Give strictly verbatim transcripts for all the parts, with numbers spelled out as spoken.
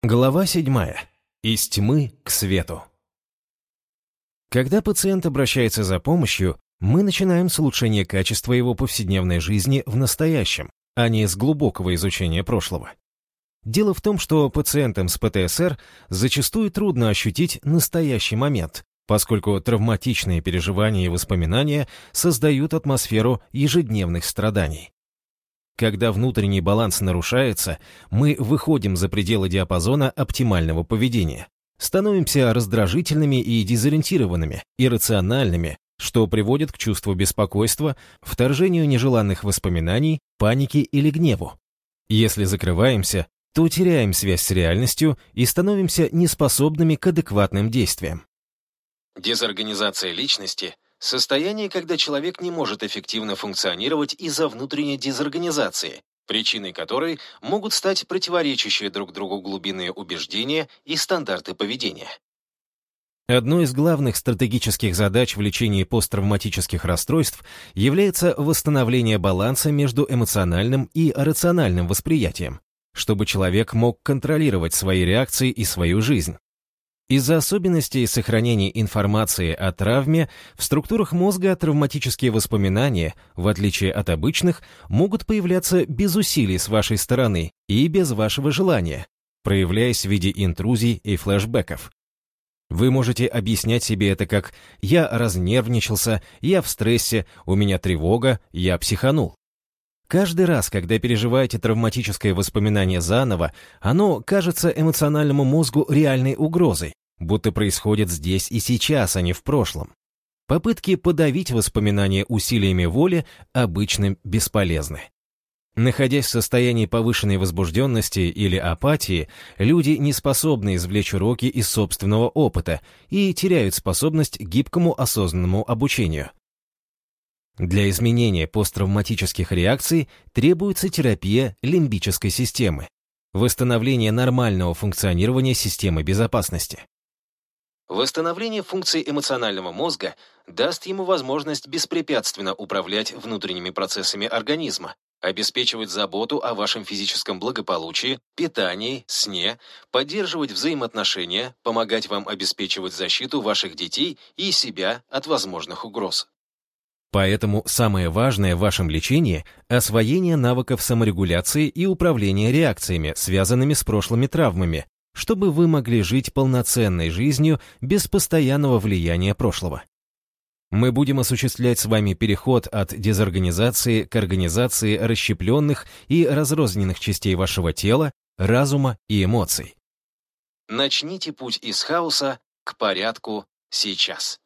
Глава седьмая. Из тьмы к свету. Когда пациент обращается за помощью, мы начинаем с улучшения качества его повседневной жизни в настоящем, а не с глубокого изучения прошлого. Дело в том, что пациентам с ПТСР зачастую трудно ощутить настоящий момент, поскольку травматичные переживания и воспоминания создают атмосферу ежедневных страданий. Когда внутренний баланс нарушается, мы выходим за пределы диапазона оптимального поведения, становимся раздражительными и дезориентированными, иррациональными, что приводит к чувству беспокойства, вторжению нежеланных воспоминаний, панике или гневу. Если закрываемся, то теряем связь с реальностью и становимся неспособными к адекватным действиям. Дезорганизация личности – состояние, когда человек не может эффективно функционировать из-за внутренней дезорганизации, причиной которой могут стать противоречащие друг другу глубинные убеждения и стандарты поведения. Одной из главных стратегических задач в лечении посттравматических расстройств является восстановление баланса между эмоциональным и рациональным восприятием, чтобы человек мог контролировать свои реакции и свою жизнь. Из-за особенностей сохранения информации о травме в структурах мозга травматические воспоминания, в отличие от обычных, могут появляться без усилий с вашей стороны и без вашего желания, проявляясь в виде интрузий и флешбеков. Вы можете объяснять себе это как «я разнервничался», «я в стрессе», «у меня тревога», «я психанул». Каждый раз, когда переживаете травматическое воспоминание заново, оно кажется эмоциональному мозгу реальной угрозой, будто происходит здесь и сейчас, а не в прошлом. Попытки подавить воспоминания усилиями воли обычно бесполезны. Находясь в состоянии повышенной возбужденности или апатии, люди не способны извлечь уроки из собственного опыта и теряют способность к гибкому осознанному обучению. Для изменения посттравматических реакций требуется терапия лимбической системы, восстановление нормального функционирования системы безопасности. Восстановление функций эмоционального мозга даст ему возможность беспрепятственно управлять внутренними процессами организма, обеспечивать заботу о вашем физическом благополучии, питании, сне, поддерживать взаимоотношения, помогать вам обеспечивать защиту ваших детей и себя от возможных угроз. Поэтому самое важное в вашем лечении – освоение навыков саморегуляции и управления реакциями, связанными с прошлыми травмами, чтобы вы могли жить полноценной жизнью без постоянного влияния прошлого. Мы будем осуществлять с вами переход от дезорганизации к организации расщепленных и разрозненных частей вашего тела, разума и эмоций. Начните путь из хаоса к порядку сейчас.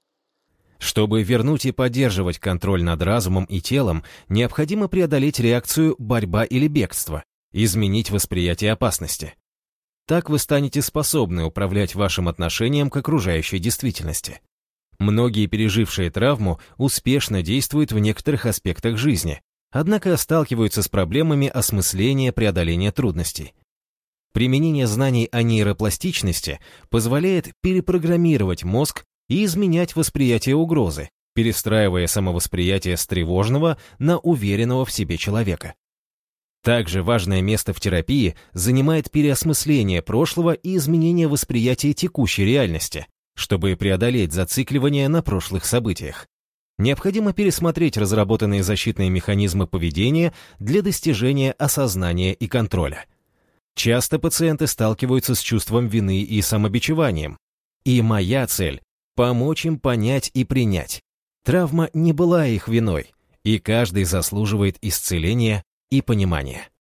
Чтобы вернуть и поддерживать контроль над разумом и телом, необходимо преодолеть реакцию «борьба» или «бегство», изменить восприятие опасности. Так вы станете способны управлять вашим отношением к окружающей действительности. Многие, пережившие травму, успешно действуют в некоторых аспектах жизни, однако сталкиваются с проблемами осмысления преодоления трудностей. Применение знаний о нейропластичности позволяет перепрограммировать мозг и изменять восприятие угрозы, перестраивая самовосприятие с тревожного на уверенного в себе человека. Также важное место в терапии занимает переосмысление прошлого и изменение восприятия текущей реальности, чтобы преодолеть зацикливание на прошлых событиях. Необходимо пересмотреть разработанные защитные механизмы поведения для достижения осознания и контроля. Часто пациенты сталкиваются с чувством вины и самобичеванием. И моя цель – помочь им понять и принять. Травма не была их виной, и каждый заслуживает исцеления и понимания.